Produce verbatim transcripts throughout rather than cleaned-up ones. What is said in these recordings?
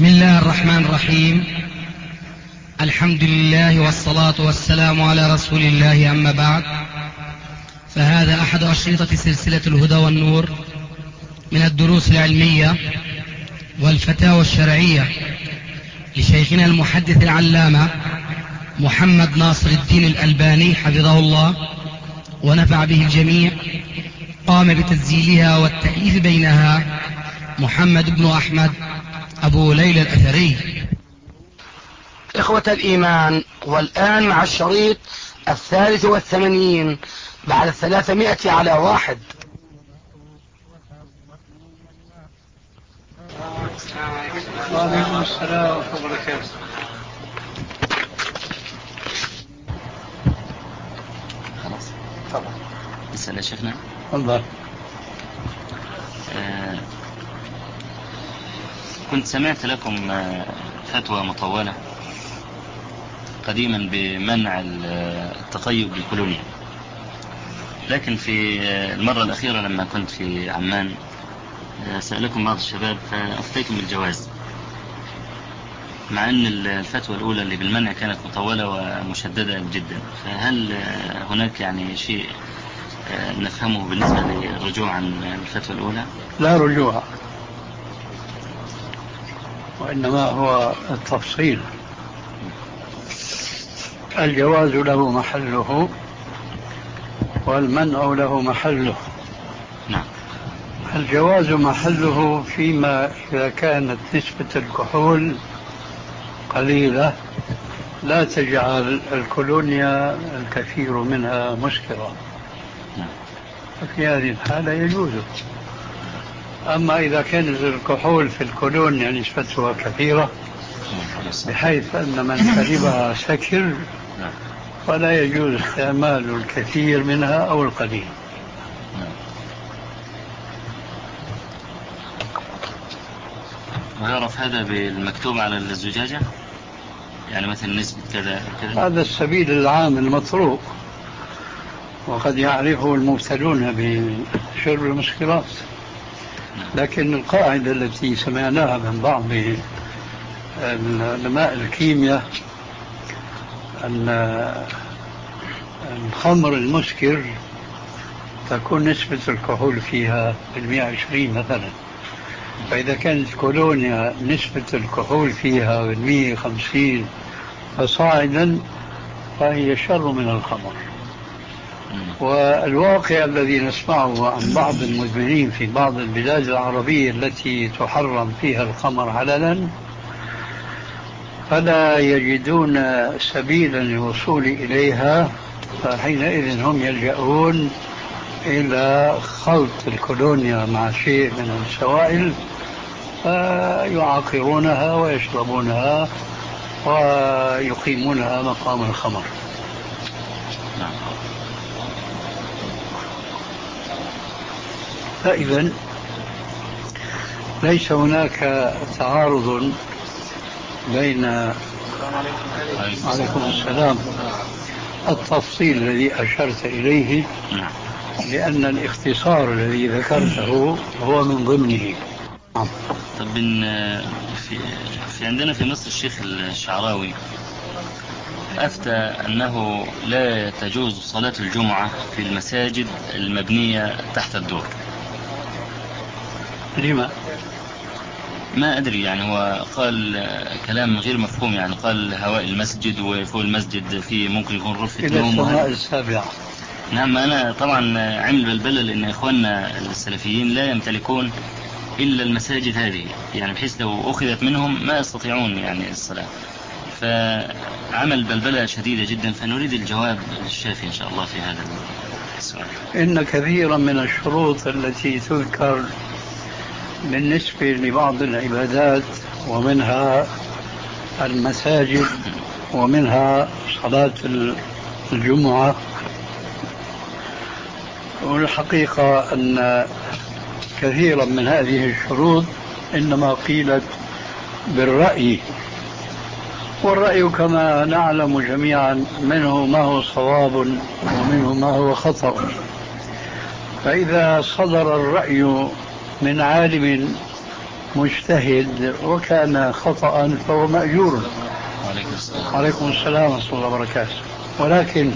بسم الله الرحمن الرحيم. الحمد لله والصلاة والسلام على رسول الله، أما بعد، فهذا أحد أشرطة سلسلة الهدى والنور من الدروس العلمية والفتاوى الشرعية لشيخنا المحدث العلامة محمد ناصر الدين الألباني حفظه الله ونفع به الجميع. قام بتسجيلها والتأليف بينها محمد بن أحمد أبو ليلى الأثري. إخوة الإيمان، والآن مع الشريط الثالث والثمانين بعد الثلاثمائة على واحد. وعليكم السلام ورحمة الله وبركاته. خلاص طبعا. نسأل يا شيخنا. تفضل. آه كنت سمعت لكم آه فتوى مطولة قديما بمنع التطيب بالكولونيا، لكن في المرة الأخيرة لما كنت في عمان سألكم بعض الشباب فأفتيتم بالجواز، مع أن الفتوى الأولى اللي بالمنع كانت مطولة ومشددة جدا. فهل هناك يعني شيء نفهمه بالنسبة للرجوع عن الفتوى الأولى؟ لا رجوع، وإنما هو التفصيل. الجواز له محله والمنع له محله. نعم. الجواز محله فيما إذا كانت نسبة الكحول قليلة لا تجعل الكولونيا الكثير منها مسكرة، ففي هذه الحالة يجوز. أما إذا كانت الكحول في الكولونيا نسبتها كثيرة بحيث أن من شربها سكر فلا يجوز استعمال الكثير منها أو القليل. ويعرف هذا بالمكتوب على الزجاجة، يعني مثلا نسبة كذا كذا؟ هذا السبيل العام المطروق، وقد يعرفه المبتلون بشرب المسكرات، لكن القاعدة التي سمعناها من بعض علماء الكيمياء أن الخمر المسكر تكون نسبة الكحول فيها بالمئة وعشرين مثلا، فإذا كانت كولونيا نسبة الكحول فيها بالمئة وخمسين فصاعدا فهي شر من الخمر. والواقع الذي نسمعه عن بعض المدمنين في بعض البلاد العربية التي تحرم فيها الخمر علنا فلا يجدون سبيلا للوصول إليها، فحينئذ هم يلجؤون إلى خلط الكولونيا مع شيء من السوائل فيعاقرونها ويشربونها ويقيمونها مقام الخمر. فإذا ليس هناك تعارض بين عليكم السلام التفصيل الذي أشرت إليه، لأن الاختصار الذي ذكرته هو من ضمنه. طب في, في عندنا في مصر الشيخ الشعراوي أفتى أنه لا تجوز صلاة الجمعة في المساجد المبنية تحت الدور. لما؟ ما أدري، يعني هو قال كلام غير مفهوم، يعني قال هواء المسجد وفوق المسجد فيه ممكن يكون غرفة إلى نوم السماء السابعة. نعم. أنا طبعا عمل بلبلة لأن إخواننا السلفيين لا يمتلكون إلا المساجد هذه، يعني بحيث لو أخذت منهم ما يستطيعون يعني الصلاة، فعمل بلبلة شديدة جدا. فنريد الجواب الشافي إن شاء الله في هذا السؤال. إن كثيرا من الشروط التي تذكر بالنسبة لبعض العبادات ومنها المساجد ومنها صلاة الجمعة، والحقيقة أن كثيرا من هذه الشروط إنما قيلت بالرأي، والرأي كما نعلم جميعا منه ما هو صواب ومنه ما هو خطأ. فإذا صدر الرأي من عالم مجتهد وكان خطأ فهو مأجور. عليكم السلام. عليكم السلام ورحمة الله وبركاته. ولكن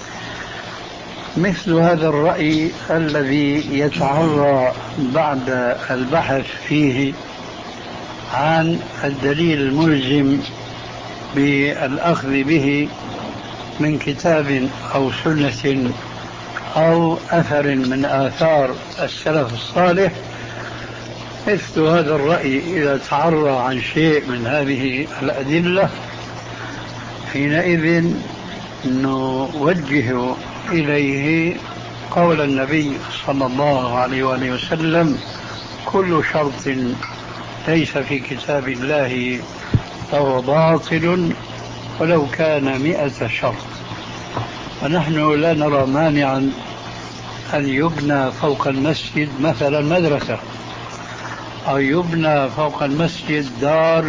مثل هذا الرأي الذي يتعرى بعد البحث فيه عن الدليل الملزم بالأخذ به من كتاب أو سنة أو أثر من آثار السلف الصالح، مثل هذا الرأي إذا تعرى عن شيء من هذه الأدلة حينئذ نوجه إليه قول النبي صلى الله عليه وآله وسلم: كل شرط ليس في كتاب الله فهو باطل ولو كان مئة شرط. ونحن لا نرى مانعا أن يبنى فوق المسجد مثلا مدرسة، أو يبنى فوق المسجد دار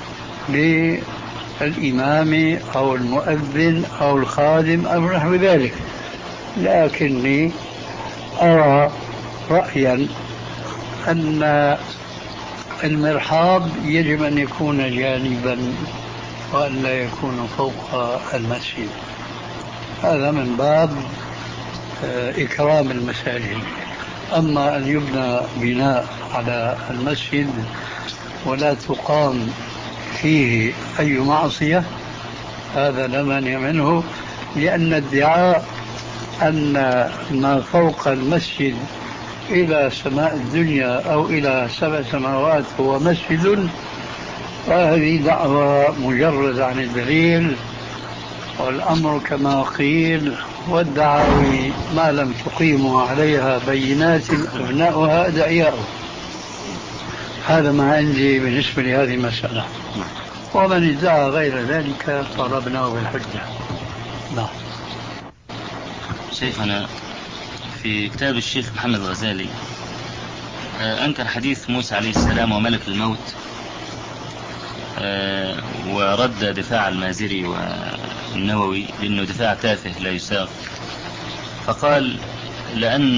للإمام أو المؤذن أو الخادم أو نحو ذلك، لكني أرى رأيا أن المرحاض يجب أن يكون جانبا وأن لا يكون فوق المسجد. هذا من باب إكرام المساجد. أما أن يبنى بناء على المسجد ولا تقام فيه أي معصية، هذا لا مانع منه، لأن ادعاء أن ما فوق المسجد إلى سماء الدنيا أو إلى سبع سماوات هو مسجد، فهذه دعوة مجرد عن الدليل، والأمر كما قيل: والدعاوي ما لم تقيموا عليها بينات أبناؤها أدعياء. هذا ما عندي بالنسبة لهذه المسألة، ومن ادعى غير ذلك ضربناه بالحجة. نعم. شيخنا في كتاب الشيخ محمد غزالي أنكر حديث موسى عليه السلام وملك الموت، ورد دفاع المازري والنووي لأنه دفاع تافه لا يساق، فقال لأن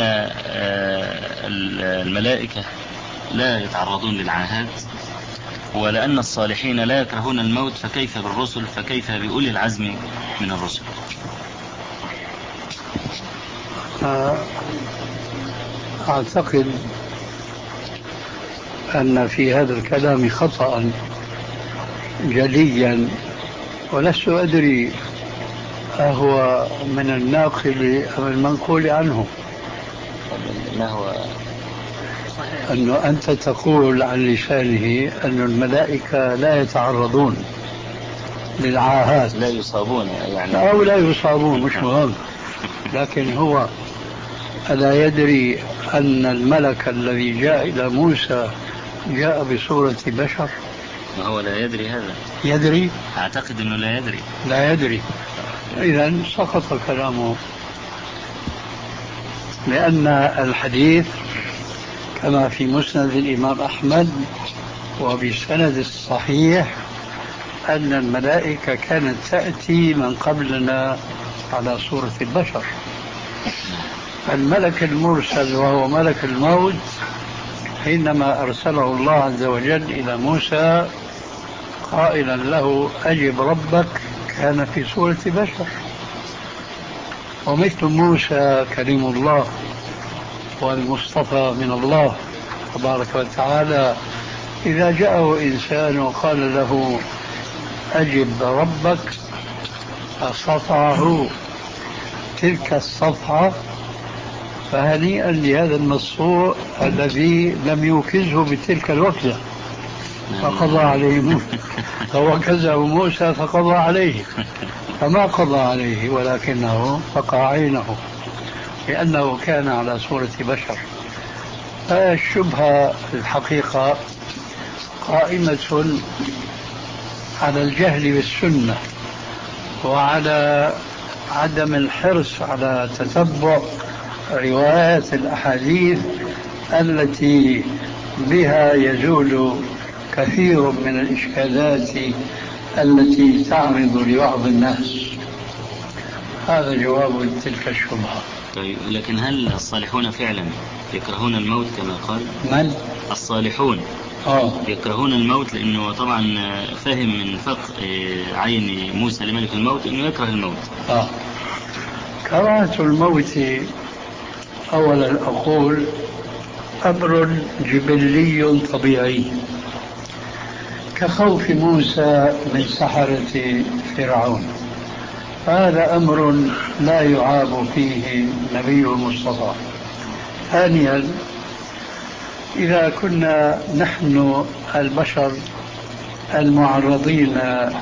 الملائكة لا يتعرضون للعاهات، ولأن الصالحين لا يكرهون الموت، فكيف بالرسل، فكيف بأولي العزم من الرسل؟ أعتقد أن في هذا الكلام خطأ جليا، ولست أدري أهو من الناقل أم المنقول عنه. ما هو أنه أنت تقول عن لسانه أن الملائكة لا يتعرضون للعاهات، لا يصابون يعني، أو لا يصابون مش مهم، لكن هو ألا يدري أن الملك الذي جاء إلى موسى جاء بصورة بشر؟ ما هو لا يدري هذا؟ يدري؟ أعتقد أنه لا يدري. لا يدري، إذن سقط كلامه، لأن الحديث كما في مسند الإمام أحمد وبسند الصحيح أن الملائكة كانت تأتي من قبلنا على صورة البشر. الملك المرسل وهو ملك الموت حينما أرسله الله عز وجل إلى موسى قائلا له: أجب ربك، كان في صورة بشر. ومثل موسى كريم الله والمصطفى من الله تبارك وتعالى، إذا جاءه إنسان وقال له أجب ربك فصفعه تلك الصفحة، فهنيئا لهذا المصفوع الذي لم يوكزه بتلك الوكزة فقضى عليه موسى، فوكزه موسى فقضى عليه، فما قضى عليه ولكنه فقع عينه لأنه كان على صورة بشر. فالشبهة الحقيقة قائمة على الجهل بالسنة وعلى عدم الحرص على تتبع روايات الأحاديث التي بها يزول كثير من الإشكالات التي تعرض لبعض الناس. هذا جواب تلك الشبهة. طيب، لكن هل الصالحون فعلا يكرهون الموت كما قال؟ من؟ الصالحون آه. يكرهون الموت لأنه طبعا فهم من فقه عين موسى لملك الموت أنه يكره الموت. آه. كراهة الموت أولا أقول أمر جبلي طبيعي كخوف موسى من سحرة فرعون، هذا أمر لا يعاب فيه نبي المصطفى. ثانيا إذا كنا نحن البشر المعرضين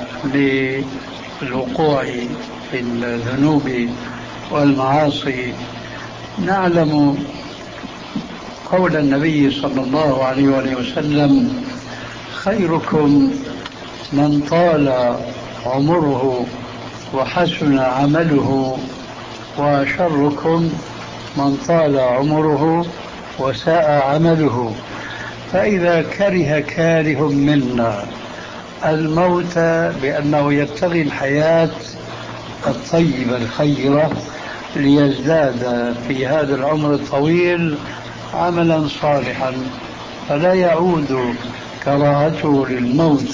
للوقوع في الذنوب والمعاصي نعلم قول النبي صلى الله عليه وآله وسلم: خيركم من طال عمره وحسن عمله، وشركم من طال عمره وساء عمله. فإذا كره كاره منا الموت بأنه يبتغي الحياة الطيبة الخيرة ليزداد في هذا العمر الطويل عملا صالحا، فلا يعود كراهته للموت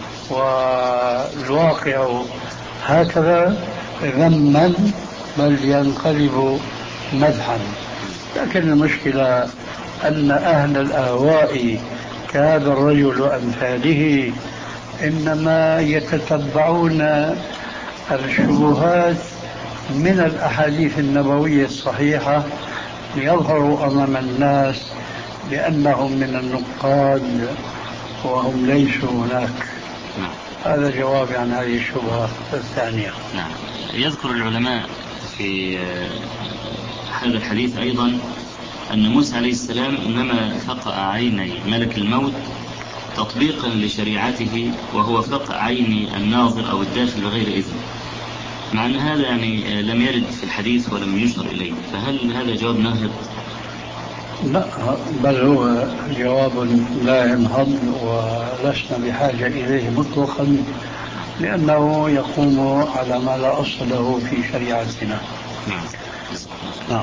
والواقع هكذا ذما، بل ينقلب مدحا. لكن المشكلة أن أهل الأهواء كهذا الرجل وأمثاله إنما يتتبعون الشبهات من الأحاديث النبوية الصحيحة ليظهروا أمام الناس بأنهم من النقاد وهم ليسوا هناك. نعم. هذا جوابي عن هذه الشبهة الثانية. نعم. يذكر العلماء في هذا الحديث أيضا أن موسى عليه السلام إنما فقأ عيني ملك الموت تطبيقا لشريعته، وهو فقأ عين الناظر أو الداخل بغير إذن، مع أن هذا يعني لم يرد في الحديث ولم يشر إليه، فهل هذا جواب ناهض؟ لا، بل هو جواب لا ينهض ولسنا بحاجة إليه مطلقا، لأنه يقوم على ما لا أصل له في شريعتنا. نعم. نعم.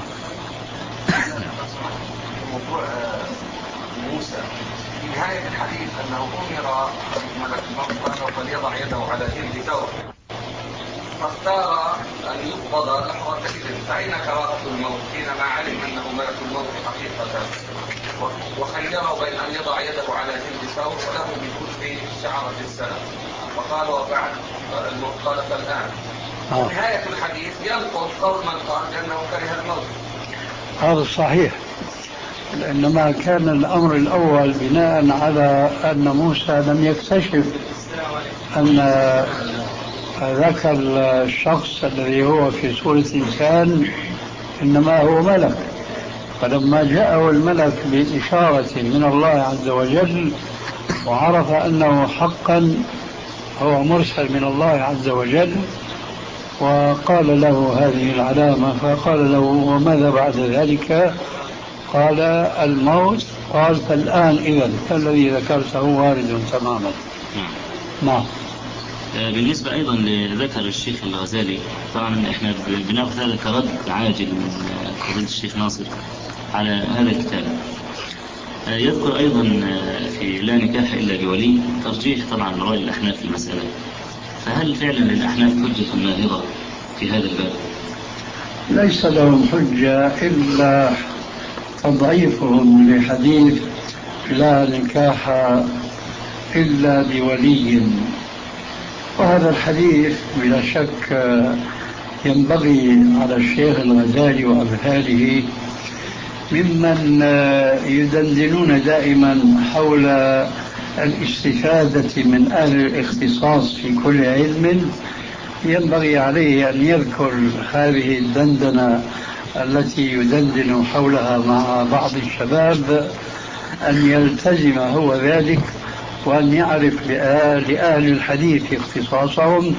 موضوع موسى في نهاية الحديث أنه أمر ملك الموت أنه فليضع يده على جلد ثور، فاختار أن يقبض لحظة إذن، فأين كراهة الموت حينما علم أنه ملك الموت حقيقة، وخيره بين أن يضع يده على جلد ثور وله بكل شعرة السنة، وقال وبعد الموت قال فالآن. آه. نهاية الحديث ينقض قول من قال لأنه كره الموت. هذا صحيح، إنما كان الأمر الأول بناء على أن موسى لم يكتشف أن ذاك الشخص الذي هو في صورة إنسان إنما هو ملك، فلما جاءه الملك بإشارة من الله عز وجل وعرف أنه حقا هو مرسل من الله عز وجل وقال له هذه العلامة، فقال له وماذا بعد ذلك؟ قال الموت. قال فالآن إذن فالذي ذكرته وارد تماما. نعم. بالنسبة أيضا لذكر الشيخ الغزالي، طبعا إحنا بناخذ هذا كرد عاجل من فضيلة الشيخ ناصر على هذا الكتاب. يذكر أيضا في لا نكاح إلا بولي ترجيح طبعا رأي الأحناف في المسألة، فهل فعلا للأحناف حجة ناهضة في هذا الباب؟ ليس لهم حجة إلا تضعيفهم لحديث لا نكاح إلا بولي، وهذا الحديث بلا شك ينبغي على الشيخ الغزالي وأمثاله ممن يدندنون دائما حول الاستفادة من أهل الاختصاص في كل علم، ينبغي عليه أن يذكر هذه الدندنة التي يدندن حولها مع بعض الشباب، أن يلتزم هو ذلك وأن يعرف لأهل الحديث اختصاصهم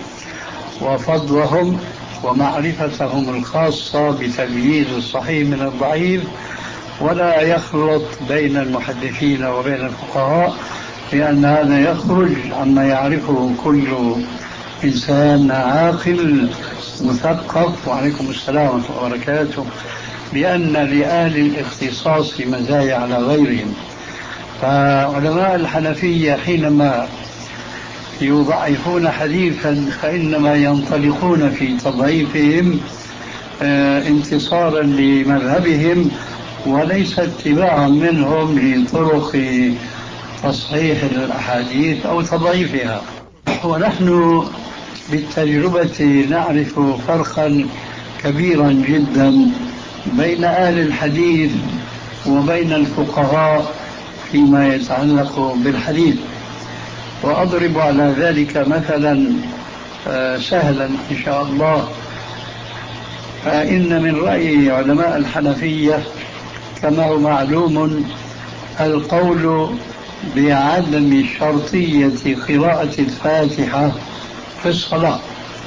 وفضلهم ومعرفتهم الخاصة بتمييز الصحيح من الضعيف، ولا يخلط بين المحدثين وبين الفقهاء، لأن هذا يخرج عما يعرفه كل إنسان عاقل مثقف. وعليكم السلام ورحمة الله وبركاته. بأن لأهل الاختصاص مزايا على غيرهم، فعلماء الحنفية حينما يضعفون حديثا فإنما ينطلقون في تضعيفهم انتصارا لمذهبهم وليس اتباعا منهم لطرق تصحيح الأحاديث أو تضعيفها. ونحن بالتجربة نعرف فرقا كبيرا جدا بين أهل الحديث وبين الفقهاء فيما يتعلق بالحديث. وأضرب على ذلك مثلا سهلا إن شاء الله. فإن من رأي علماء الحنفية كما هو معلوم القول بعدم شرطية قراءة الفاتحة في الصلاة،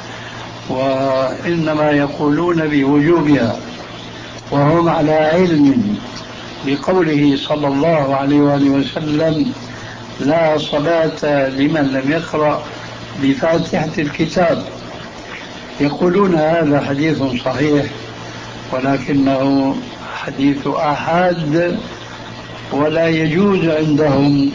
وإنما يقولون بوجوبها، وهم على علم بقوله صلى الله عليه وآله وسلم: لا صلاة لمن لم يقرأ بفاتحة الكتاب. يقولون هذا حديث صحيح ولكنه حديث آحاد، ولا يجوز عندهم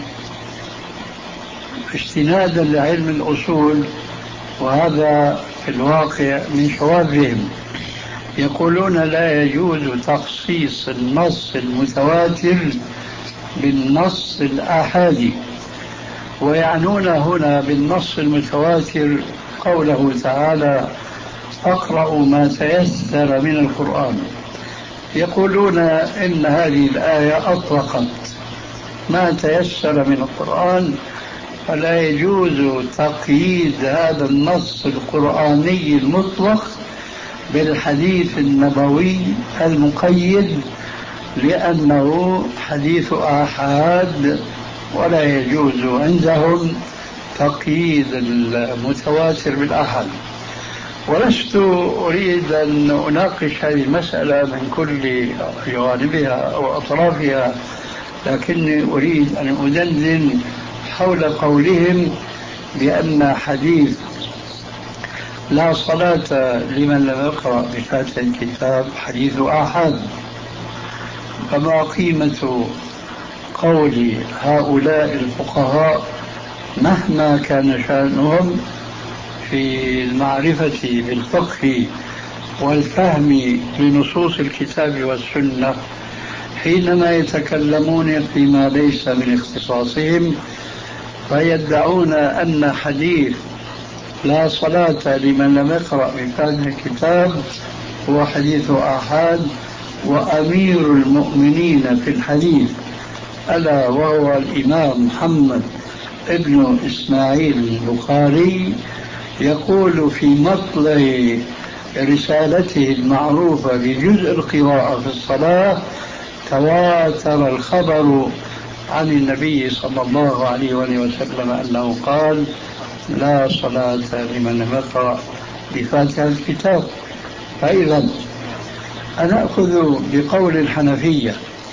استنادا لعلم الأصول، وهذا في الواقع من شواذهم. يقولون لا يجوز تخصيص النص المتواتر بالنص الآحادي، ويعنون هنا بالنص المتواتر قوله تعالى: اقرأوا ما تيسر من القرآن. يقولون إن هذه الآية أطلقت ما تيسر من القرآن، فلا يجوز تقييد هذا النص القرآني المطلق بالحديث النبوي المقيد، لأنه حديث آحاد ولا يجوز عندهم تقييد المتواتر بالآحاد. ولست أريد أن أناقش هذه المسألة من كل جوانبها أو أطرافها، لكني أريد أن أدندن حول قولهم بأن حديث لا صلاة لمن لم يقرأ بفاتحة الكتاب حديث آحاد. فما قيمة قول هؤلاء الفقهاء مهما كان شأنهم في المعرفة بالفقه والفهم لنصوص الكتاب والسنة، حينما يتكلمون فيما ليس من اختصاصهم، فيدعون أن حديث لا صلاة لمن لم يقرأ بفاتحة الكتاب هو حديث آحاد، وأمير المؤمنين في الحديث ألا وهو الإمام محمد ابن إسماعيل البخاري يقول في مطلع رسالته المعروفة بجزء القراءة في الصلاة: تواتر الخبر عن النبي صلى الله عليه وسلم أنه قال: لا صلاة لمن لم يقرأ بفاتحة الكتاب. فإذا أنا أخذ بقول الحنفية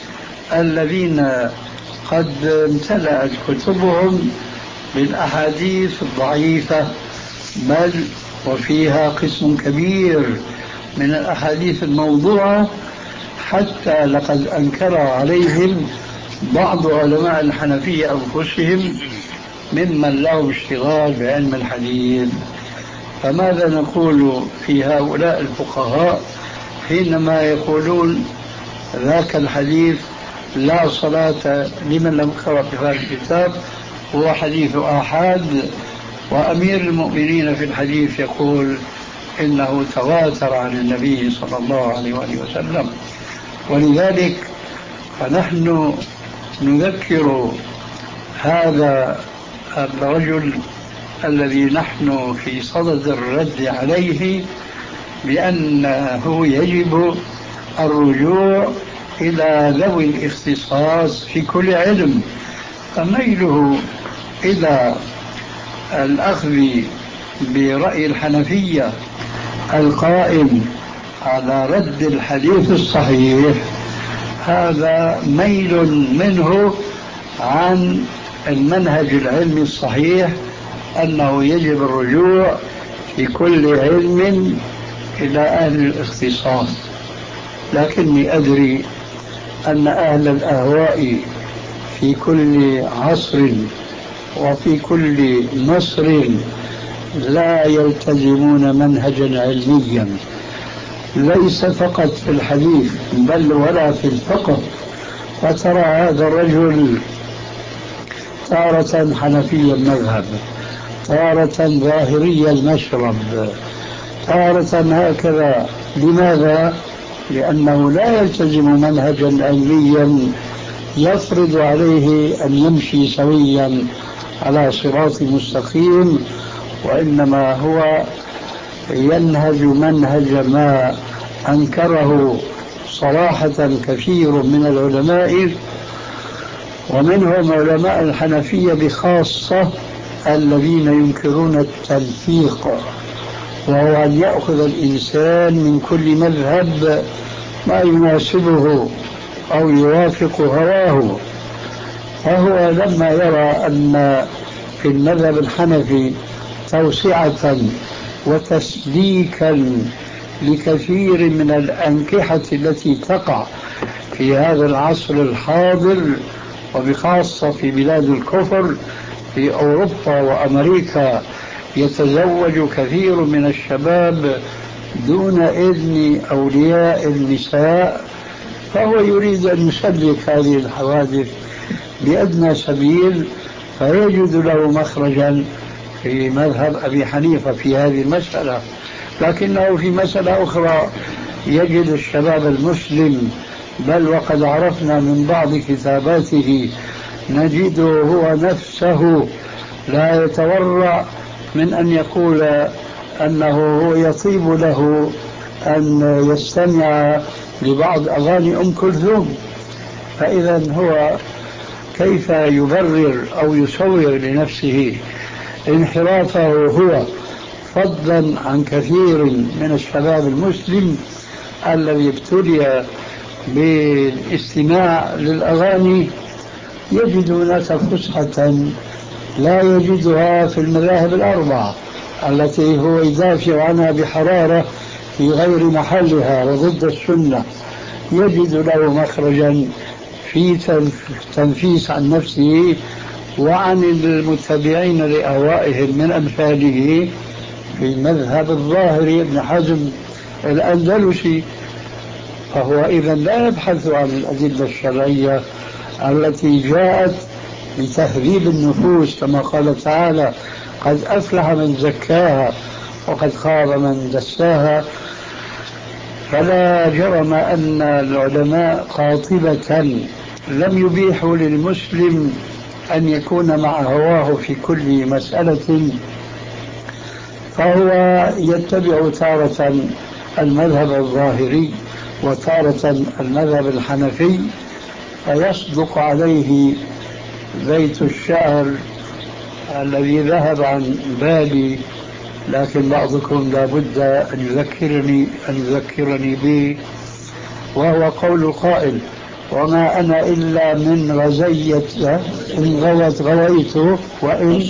الذين قد امتلأت كتبهم بالأحاديث الضعيفة، بل وفيها قسم كبير من الأحاديث الموضوعة، حتى لقد أنكر عليهم بعض علماء الحنفية أنفسهم ممن له اشتغال بعلم الحديث. فماذا نقول في هؤلاء الفقهاء حينما يقولون ذاك الحديث لا صلاة لمن لم يقرأ بفاتحة الكتاب هو حديث آحاد، وأمير المؤمنين في الحديث يقول إنه تواتر عن النبي صلى الله عليه وآله وسلم؟ ولذلك فنحن نذكر هذا الرجل الذي نحن في صدد الرد عليه بأنه يجب الرجوع إلى ذوي الاختصاص في كل علم. فميله إلى الأخذ برأي الحنفية القائم على رد الحديث الصحيح هذا ميل منه عن المنهج العلمي الصحيح، أنه يجب الرجوع في كل علم إلى أهل الاختصاص. لكني أدري أن أهل الأهواء في كل عصر وفي كل مصر لا يلتزمون منهجا علميا، ليس فقط في الحديث بل ولا في الفقه. فترى هذا الرجل تارة حنفي المذهب، تارة ظاهري المشرب، تارة هكذا. لماذا؟ لأنه لا يلتزم منهجا علميا يفرض عليه أن يمشي سويا على صراط مستقيم، وإنما هو ينهج منهج ما أنكره صراحة كثير من العلماء، ومنهم علماء الحنفية بخاصة الذين ينكرون التلفيق، وهو أن يأخذ الإنسان من كل مذهب ما يناسبه أو يوافق هواه. فهو لما يرى أن في المذهب الحنفي توسعة وتسليكا لكثير من الأنكحة التي تقع في هذا العصر الحاضر، وبخاصة في بلاد الكفر في أوروبا وأمريكا، يتزوج كثير من الشباب دون إذن أولياء النساء، فهو يريد أن يسلك هذه الحوادث بأدنى سبيل، فيجد له مخرجا في مذهب أبي حنيفة في هذه المسألة. لكنه في مسألة أخرى يجد الشباب المسلم، بل وقد عرفنا من بعض كتاباته نجده هو نفسه لا يتورع من أن يقول أنه هو يطيب له أن يستمع لبعض أغاني أم كلثوم. فإذا هو كيف يبرر أو يصور لنفسه انحرافه هو، فضلا عن كثير من الشباب المسلم الذي ابتلي بالاستماع للأغاني، يجد هناك فسحة لا يجدها في المذاهب الأربعة التي هو يدافع عنها بحرارة في غير محلها وضد السنة. يجد له مخرجا في تنفيس عن نفسه وعن المتبعين لأهوائهم من أمثاله في المذهب الظاهري ابن حزم الأندلسي. فهو إذا لا يبحث عن الأدلة الشرعية التي جاءت لتهذيب النفوس، كما قال تعالى: قد أفلح من زكاها وقد خاب من دساها. فلا جرم أن العلماء قاطبة لم يبيحوا للمسلم أن يكون مع هواه في كل مسألة، فهو يتبع تارة المذهب الظاهري وتارة المذهب الحنفي، فيصدق عليه بيت الشعر الذي ذهب عن بالي، لكن بعضكم لا بد أن يذكرني أن يذكرني به، وهو قول القائل: وما أنا إلا من غزية إن غوت غويته وإن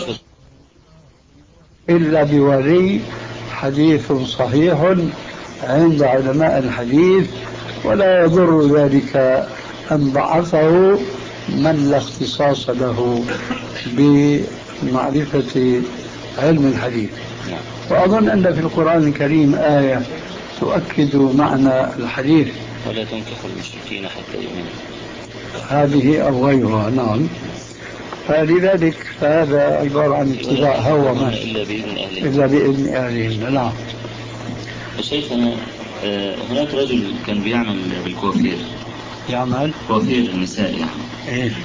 إلا بولي. حديث صحيح عند علماء الحديث، ولا يضر ذلك أن ضعفه من لا اختصاص له بمعرفة علم الحديث. وأظن أن في القرآن الكريم آية تؤكد معنى الحديث: ولا تنكحوا المشركين حتى يؤمنوا. هذه أو غيرها. نعم. فلذلك فهذا عبارة عن اتباع هوى ما إلا بإذن أهلهم إلا بإذن أهلهم. نعم. شيخنا، هناك رجل كان بيعمل بالكوافير، يعمل كوافير النساء يعني. إيه؟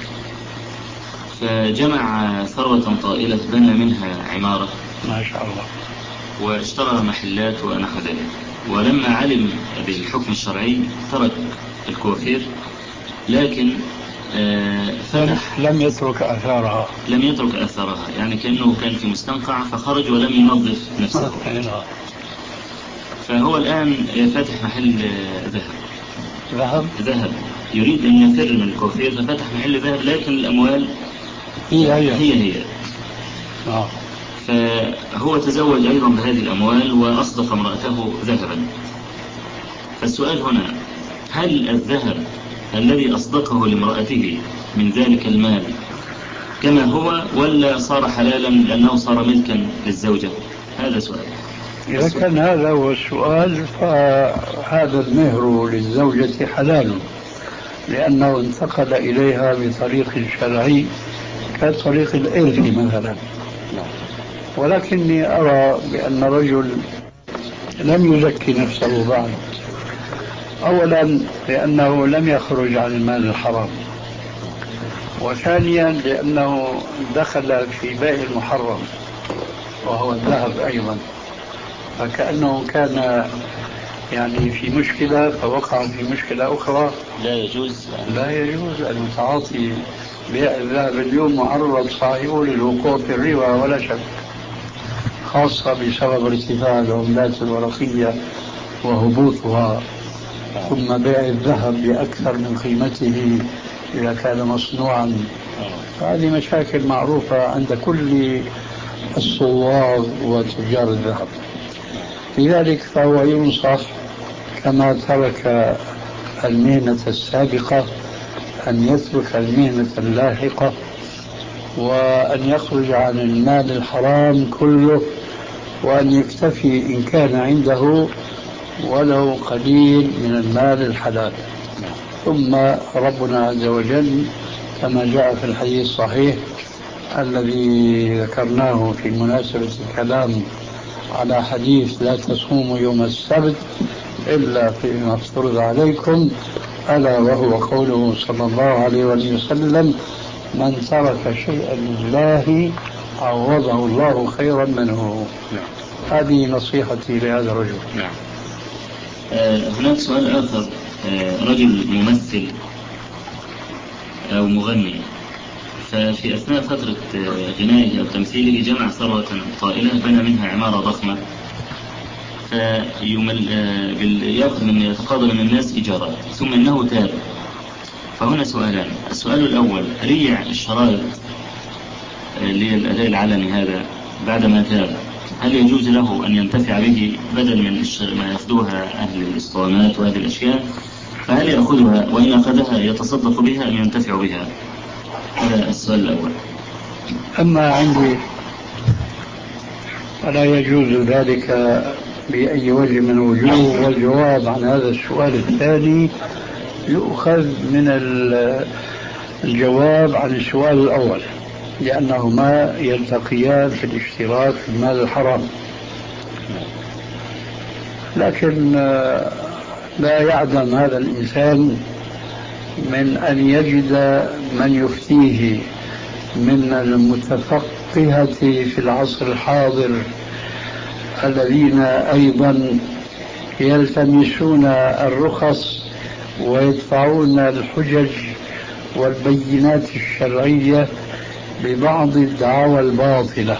فجمع ثروة طائلة، بنى منها عمارة ما شاء الله، واشترى محلات ونحو ذلك. ولما علم بالحكم الشرعي ترك الكوافير، لكن فتح لم يترك أثارها لم يترك أثارها يعني كأنه كان في مستنقع فخرج ولم ينظف نفسه. فهو الآن فاتح محل ذهب ذهب ذهب يريد أن يفر من الكوافير، ففتح محل ذهب، لكن الأموال هي هي, هي, هي. آه. فهو تزوج أيضا بهذه الأموال وأصدق امرأته ذهبا. فالسؤال هنا: هل الذهب الذي أصدقه لامرأته من ذلك المال كما هو ولا صار حلالا لأنه صار ملكا للزوجة؟ هذا سؤال. إذا كان هذا هو السؤال فهذا المهر للزوجة حلال لأنه انتقل إليها بطريق شرعي كطريق الإرث مثلا. ولكني أرى بأن رجل لم يزكي نفسه بعد، أولا لأنه لم يخرج عن المال الحرام، وثانيا لأنه دخل في بيع المحرم وهو الذهب أيضا، فكأنه كان يعني في مشكلة فوقع في مشكلة أخرى. لا يجوز لا يجوز المتعاطي بيع الذهب اليوم معرض صاحبه للوقوع في الربا ولا شك، خاصة بسبب ارتفاع العملات الورقية وهبوطها، ثم بيع الذهب بأكثر من قيمته إذا كان مصنوعا. هذه مشاكل معروفة عند كل الصواغ وتجار الذهب. لذلك فهو ينصح كما ترك المهنة السابقة أن يترك المهنة اللاحقة، وأن يخرج عن المال الحرام كله، وأن يكتفي إن كان عنده ولو قليل من المال الحلال. ثم ربنا عز وجل كما جاء في الحديث الصحيح الذي ذكرناه في مناسبة الكلام على حديث لا تصوموا يوم السبت إلا فيما افترض عليكم، ألا وهو قوله صلى الله عليه وسلم من ترك شيئا لله عوضه الله خيرا منه. هذه نصيحتي لهذا الرجل. نعم. آه هناك سؤال آخر. آه رجل ممثل أو مغني، ففي أثناء فترة غنائه أو تمثيله جمع ثروة طائلة بنى منها عمارة ضخمة، فيأخذ من يتقاضى من الناس إيجارات، ثم إنه تاب. فهنا سؤالان. السؤال الأول: ريع الشرائط اللي الأداء العلني هذا بعدما تاب، هل يجوز له أن ينتفع به بدل من ما يأخذوها أهل الإسطوانات وهذه الأشياء؟ فهل يأخذها وإن أخذها يتصدق بها أم ينتفع بها؟ هذا السؤال الأول. أما عندي فلا يجوز ذلك بأي وجه من الوجوه، والجواب عن هذا السؤال الثاني يؤخذ من الجواب عن السؤال الأول، لأنهما يلتقيان في الاشتراك في المال الحرام. لكن لا يعدم هذا الإنسان من أن يجد من يفتيه من المتفقهة في العصر الحاضر الذين أيضا يلتمسون الرخص ويدفعون الحجج والبينات الشرعية ببعض الدعاوى الباطلة.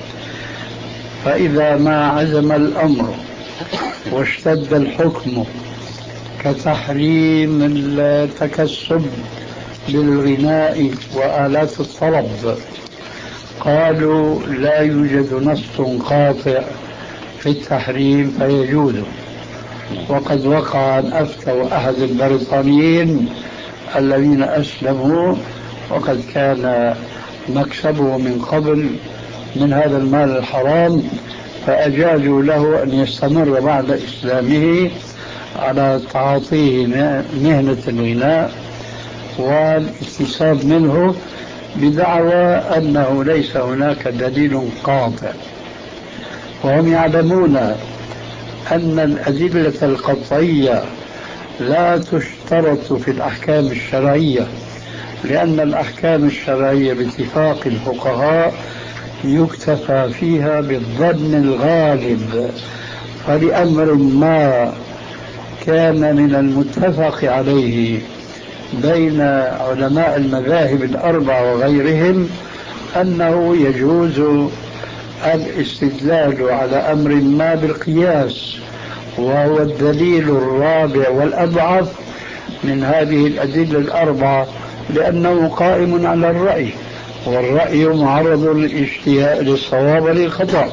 فإذا ما عزم الأمر واشتد الحكم كتحريم التكسب بالغناء وآلات الطرب، قالوا لا يوجد نص قاطع في التحريم فيجوز. وقد وقع أن أفتوا أحد البريطانيين الذين أسلموا وقد كان مكسبه من قبل من هذا المال الحرام، فأجازوا له أن يستمر بعد إسلامه على تعاطيه مهنة الغناء والاكتساب منه بدعوى أنه ليس هناك دليل قاطع. وهم يعلمون أن الأدلة القطعية لا تشترط في الأحكام الشرعية، لأن الأحكام الشرعية باتفاق الفقهاء يكتفى فيها بالظن الغالب. فلأمر ما كان من المتفق عليه بين علماء المذاهب الأربع وغيرهم أنه يجوز الاستدلال على أمر ما بالقياس، وهو الدليل الرابع والأضعف من هذه الأدلة الأربعة، لأنه قائم على الرأي، والرأي معرض للصواب والخطأ.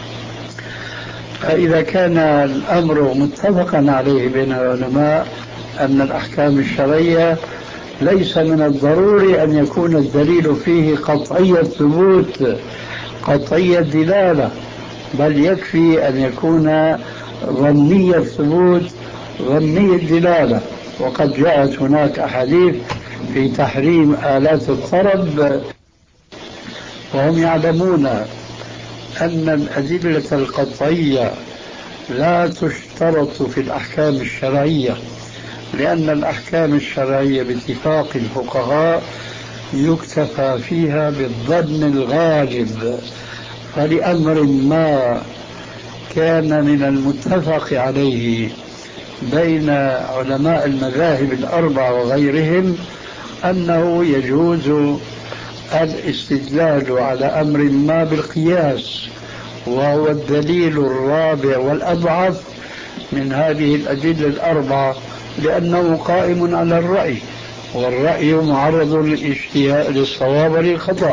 فإذا كان الأمر متفقا عليه بين العلماء أن الأحكام الشرعية ليس من الضروري أن يكون الدليل فيه قطعي الثبوت قطعي الدلالة، بل يكفي أن يكون ظني الثبوت ظني الدلالة. وقد جاءت هناك أحاديث في تحريم آلات الطرب، وهم يعلمون أن الأدلة القطعية لا تشترط في الأحكام الشرعية، لأن الأحكام الشرعية باتفاق الفقهاء يكتفى فيها بالظن الغالب. فلأمر ما كان من المتفق عليه بين علماء المذاهب الأربع وغيرهم أنه يجوز الاستدلال على أمر ما بالقياس، وهو الدليل الرابع والأضعف من هذه الأدلة الأربعة، لأنه قائم على الرأي، والرأي معرض للاجتهاد للصواب وللخطأ.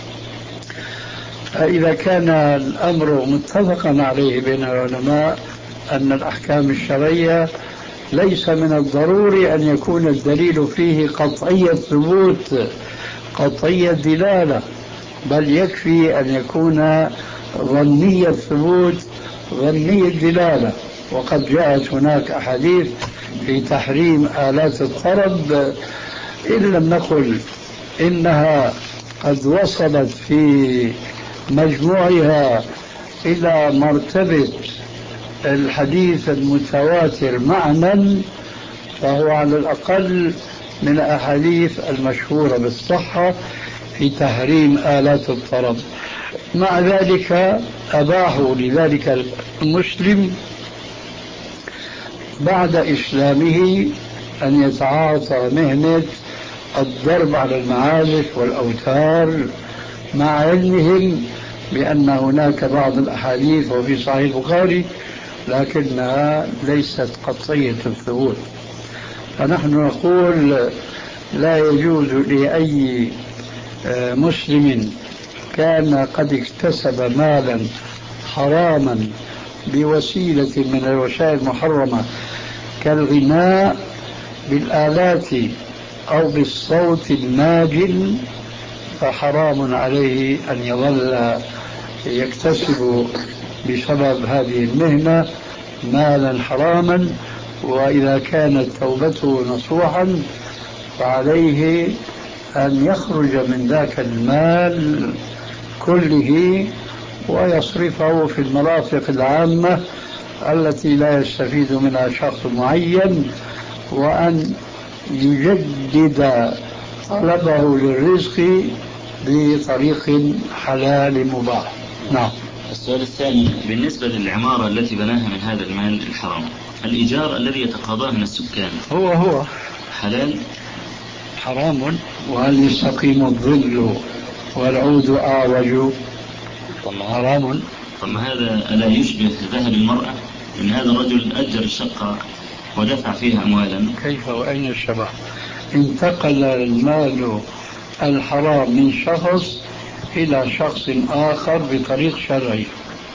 فإذا كان الأمر متفقا عليه بين العلماء أن الأحكام الشرعية ليس من الضروري أن يكون الدليل فيه قطعي الثبوت قطعي الدلالة، بل يكفي أن يكون ظني الثبوت ظني الدلالة. وقد جاءت هناك أحاديث في تحريم آلات الطرب، إن لم نقل إنها قد وصلت في مجموعها إلى مرتبة الحديث المتواتر معنى، فهو على الأقل من الأحاديث المشهورة بالصحة في تحريم آلات الطرب. مع ذلك أباحوا لذلك المسلم بعد إسلامه أن يتعاطى مهنة الضرب على المعازف والأوتار، مع علمهم بأن هناك بعض الأحاديث وفي صحيح البخاري لكنها ليست قطعية الثبوت. فنحن نقول لا يجوز لأي مسلم كان قد اكتسب مالا حراما بوسيلة من الوسائل المحرمة كالغناء بالآلات أو بالصوت الماجن، فحرام عليه أن يظل يكتسب بسبب هذه المهنة مالا حراما. وإذا كانت توبته نصوحا فعليه أن يخرج من ذاك المال كله ويصرفه في المرافق العامة التي لا يستفيد منها شخص معين، وأن يجدد طلبه للرزق بطريق حلال مباح. نعم. السؤال الثاني بالنسبة للعمارة التي بناها من هذا المال الحرام، الإيجار الذي يتقاضاه من السكان هو هو حلال؟ حرام. وهل يستقيم الظل والعود أعوج؟ حرام. طب هذا ألا يشبه ذهب المرأة؟ إن هذا الرجل أجر الشقة ودفع فيها أموالا. كيف وأين الشبه؟ انتقل المال الحرام من شخص إلى شخص آخر بطريق شرعي،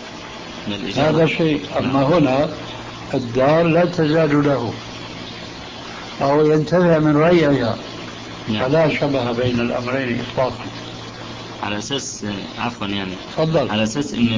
هذا شيء. أما هنا الدار لا تزال له أو ينتفع من ريعها، فلا شبه بين الأمرين إطلاقا. على أساس عفوا يعني فضل. على أساس إن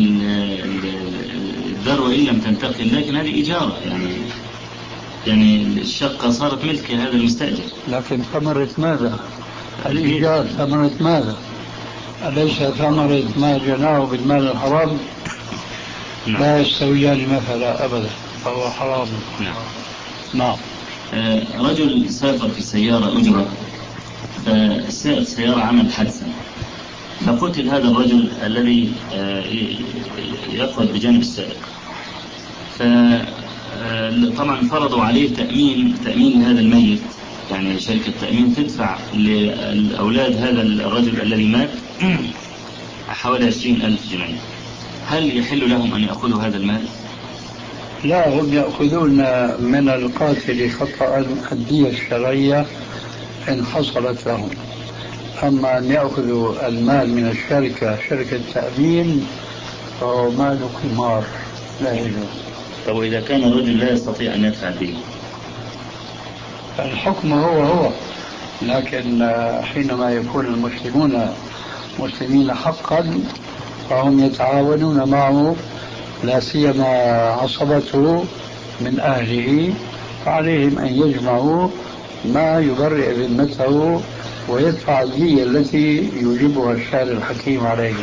الدار وإن لم تنتقل لكن هذه إجارة، يعني يعني الشقة صارت ملك هذا المستأجر، لكن ثمرة ماذا؟ الإيجار ثمرة ماذا؟ أليس ثمرة ما جناه بالمال الحرام؟ نعم. لا يستويان مثلا أبدا، فهو حرام. نعم. نعم. آه رجل سافر في سيارة أجرة، فسائق السيارة عمل حادثة فقتل هذا الرجل الذي آه يقعد بجانب السائق، فطبعا فرضوا عليه تأمين تأمين هذا الميت، يعني شركة تأمين تدفع لأولاد هذا الرجل الذي مات حوالي عشرين ألف جنيه. هل يحل لهم أن يأخذوا هذا المال؟ لا، هم يأخذون من القاتل خطأ الدية الشرعية إن حصلت لهم. أما أن يأخذوا المال من الشركة شركة تأمين فهو مال قمار لا يجوز. طب وإذا كان الرجل لا يستطيع أن يدفع الدين؟ الحكم هو هو لكن حينما يكون المسلمون مسلمين حقا فهم يتعاونون معه، لا سيما عصبته من أهله، فعليهم أن يجمعوا ما يبرئ ذمته ويدفع الدية التي يوجبها الشارع الحكيم عليه.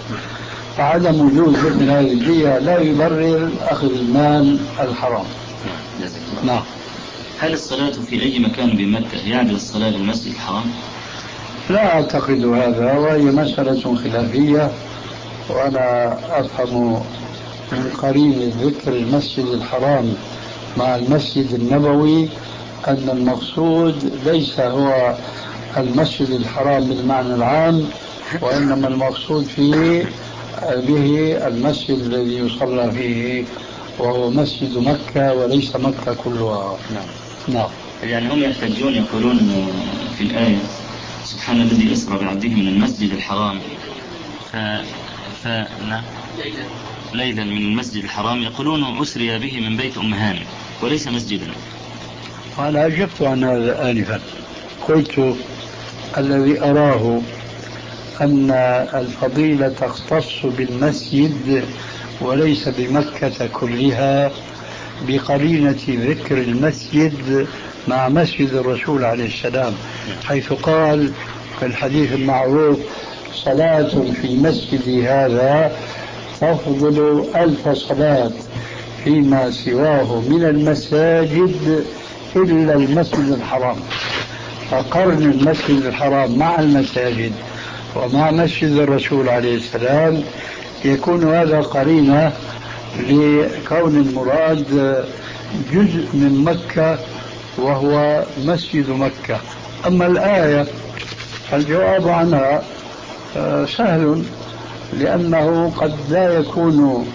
فعدم وجود مثل هذه الدية لا يبرر أخذ المال الحرام. نعم. هل الصلاة في أي مكان بمكة يعدل الصلاة للمسجد الحرام؟ لا أعتقد هذا، وهي مسألة خلافية، وأنا أفهم من قرين ذكر المسجد الحرام مع المسجد النبوي أن المقصود ليس هو المسجد الحرام بالمعنى العام، وإنما المقصود فيه به المسجد الذي يصلى فيه، وهو مسجد مكة وليس مكة كلها. نعم. نعم. يعني هم يحتجون يقولون في الآية سبحان الذي أسرى بعبده من المسجد الحرام ف... ف... نعم. ليلا من المسجد الحرام، يقولون أسري به من بيت أم هانئ وليس مسجدا. أنا أجبت عن هذا آنفا، قلت الذي أراه أن الفضيلة تختص بالمسجد وليس بمكة كلها بقرينة ذكر المسجد مع مسجد الرسول عليه السلام، حيث قال في الحديث المعروف صلاة في مسجدي هذا تفضل ألف صلاة فيما سواه من المساجد إلا المسجد الحرام. فقرن المسجد الحرام مع المساجد ومع مسجد الرسول عليه السلام يكون هذا قرينة لكون المراد جزء من مكة وهو مسجد مكة. أما الآية فالجواب عنها سهل، لأنه قد لا يكون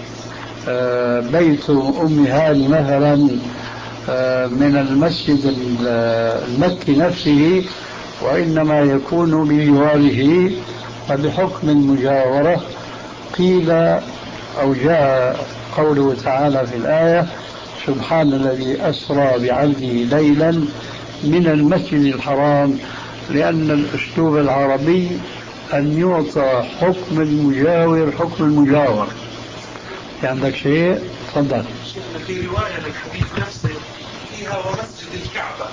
بيت أم هانئ مثلا من المسجد المكي نفسه، وإنما يكون بجواره، فبحكم المجاورة قيل أو جاء قوله تعالى في الآية سبحان الذي أسرى بعبده ليلا من المسجد الحرام، لأن الأسلوب العربي أن يعطى حكم المجاور حكم المجاور. عندك شيء؟ تفضل. في رواية للحديث نفسه فيها ومسجد الكعبة.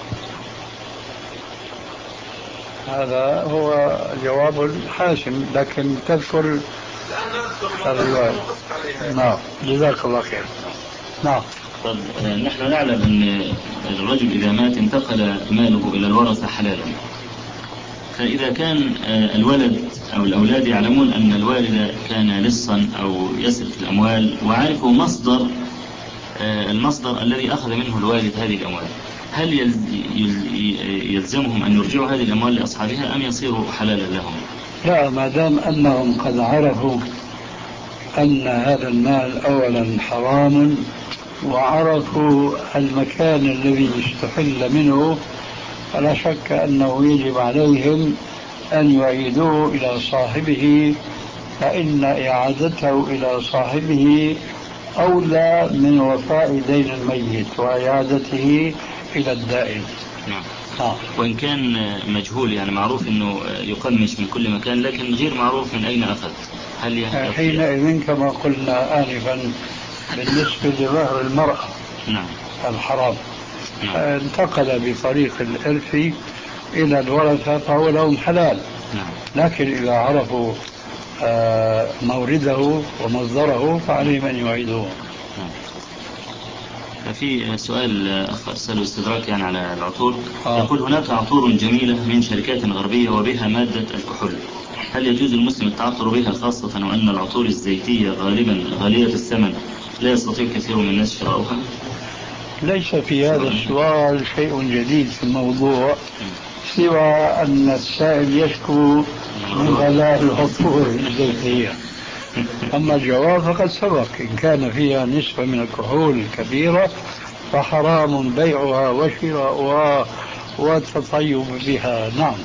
هذا هو جواب حاسم، لكن تذكر الرواية. نعم، جزاك الله خير. نعم. طب نحن نعلم أن الرجل إذا مات انتقل ماله إلى الورثة حلالا، فإذا كان الولد أو الأولاد يعلمون أن الوالد كان لصا أو يسرق الأموال وعرفوا مصدر المصدر الذي أخذ منه الوالد هذه الأموال، هل يلزمهم أن يرجعوا هذه الأموال لأصحابها أم يصيروا حلالا لهم؟ لا، ما دام أنهم قد عرفوا أن هذا المال أولا حرام وعرفوا المكان الذي استحل منه، فلا شك أنه يجب عليهم أن يعيدوه إلى صاحبه، فإن إعادته إلى صاحبه أولى من وفاء دين الميت وإعادته إلى الدائن. نعم. آه. وإن كان مجهول، يعني معروف أنه يقمش من كل مكان لكن غير معروف من أين أخذ، هل حينئذ كما قلنا آنفا بالنسبة لظهر المرأة نعم. الحرام نعم. انتقل بطريق الإرث إلى الورثة فهو لهم حلال. نعم. لكن إذا عرفوا مورده ومصدره فعليهم أن يعيدوه. نعم. في سؤال أخ أرسله استدراك يعني على العطور. آه. يقول هناك عطور جميلة من شركات غربية وبها مادة الكحول، هل يجوز المسلم التعطر بها، خاصة وأن العطور الزيتية غالبا غالية الثمن لا يستطيع كثير من الناس شراؤها؟ ليس في هذا السؤال شيء جديد في الموضوع سوى أن السائل يشكو من غلاء العطور الزيتية. أما الجواب فقد سبق، إن كان فيها نسبة من الكحول كبيرة فحرام بيعها وشراؤها والتطيب بها. نعم.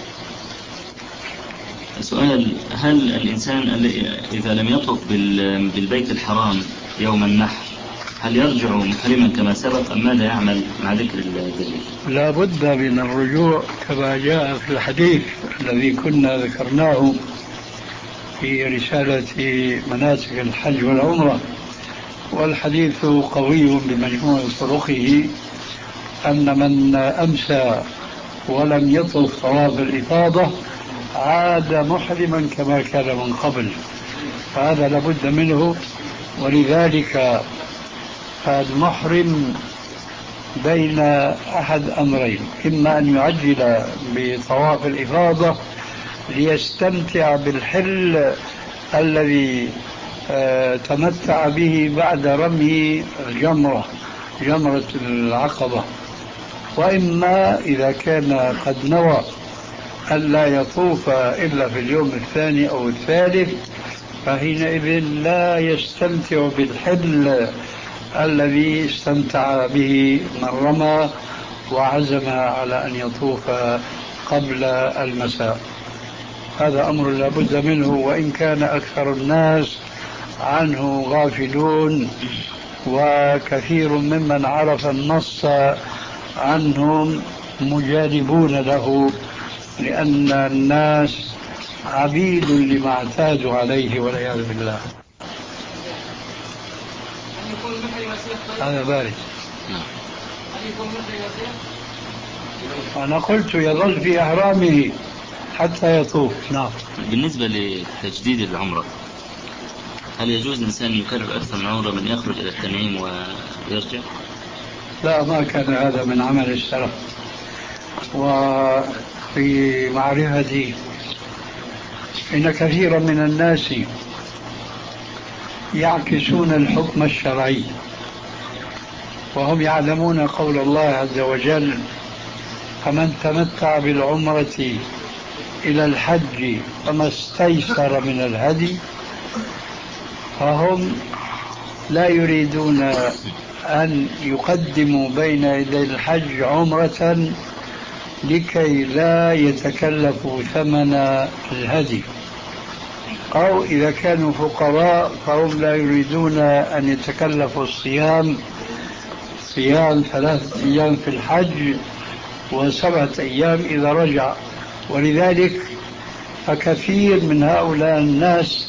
سؤال، هل الإنسان إذا لم يطف بالبيت الحرام يوم النحر هل يرجع محرما كما سبق أم ماذا يعمل مع ذكر الدليل؟ لا بد من الرجوع كما جاء في الحديث الذي كنا ذكرناه في رسالة مناسك الحج والعمرة، والحديث قوي بمجموع طرقه، أن من أمسى ولم يطف طواف الإفاضة عاد محرما كما كان من قبل، فهذا لابد منه. ولذلك المحرم بين أحد أمرين: إما أن يعجل بطواف الإفاضة ليستمتع بالحل الذي تمتع به بعد رمي الجمرة جمرة العقبة، وإما إذا كان قد نوى ألا يطوف إلا في اليوم الثاني أو الثالث فحينئذ لا يستمتع بالحل الذي استمتع به من رمى وعزم على أن يطوف قبل المساء. هذا أمر لا بد منه، وإن كان أكثر الناس عنه غافلون، وكثير ممن عرف النص عنهم مجانبون له، لأن الناس عبيد لما اعتادوا عليه والعياذ بالله. هذا بارد. أنا قلت يظل في أحرامه حتى يطوف. نعم. بالنسبة لتجديد العمرة، هل يجوز الإنسان يكرر أكثر من عمرة من يخرج إلى التنعيم ويرجع؟ لا، ما كان هذا من عمل السلف. وفي معرفتي إن كثيرا من الناس يعكسون الحكم الشرعي، وهم يعلمون قول الله عز وجل: فمن تمتع بالعمرة إلى الحج فما استيسر من الهدي، فهم لا يريدون أن يقدموا بين يدي الحج عمرة لكي لا يتكلفوا ثمن الهدي، أو إذا كانوا فقراء فهم لا يريدون أن يتكلفوا الصيام صيام ثلاثة أيام في الحج وسبعة أيام إذا رجع. ولذلك فكثير من هؤلاء الناس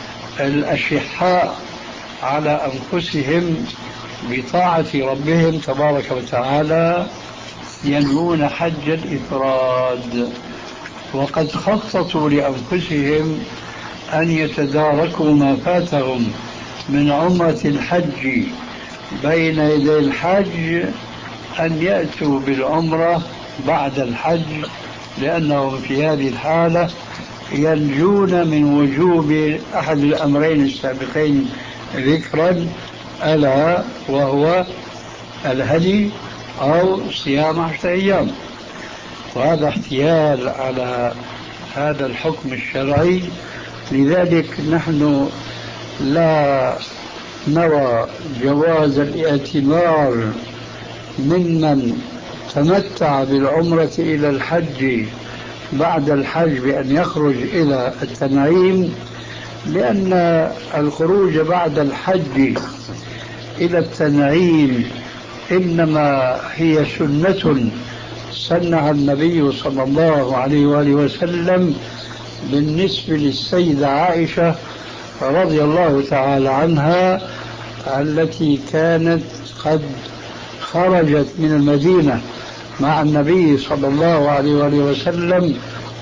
الأشحاء على أنفسهم بطاعة ربهم تبارك وتعالى ينوون حج الإفراد، وقد خططوا لأنفسهم أن يتداركوا ما فاتهم من عمرة الحج بين يدي الحج أن يأتوا بالعمرة بعد الحج، لأنهم في هذه الحالة ينجون من وجوب أحد الأمرين السابقين ذكرا، ألا وهو الهدي أو صيام عشرة أيام. وهذا احتيال على هذا الحكم الشرعي. لذلك نحن لا نرى جواز الاعتبار ممن تمتع بالعمرة إلى الحج بعد الحج بأن يخرج إلى التنعيم، لأن الخروج بعد الحج إلى التنعيم إنما هي سنة سنها النبي صلى الله عليه وآله وسلم بالنسبة للسيدة عائشة رضي الله تعالى عنها، التي كانت قد خرجت من المدينة مع النبي صلى الله عليه وآله وسلم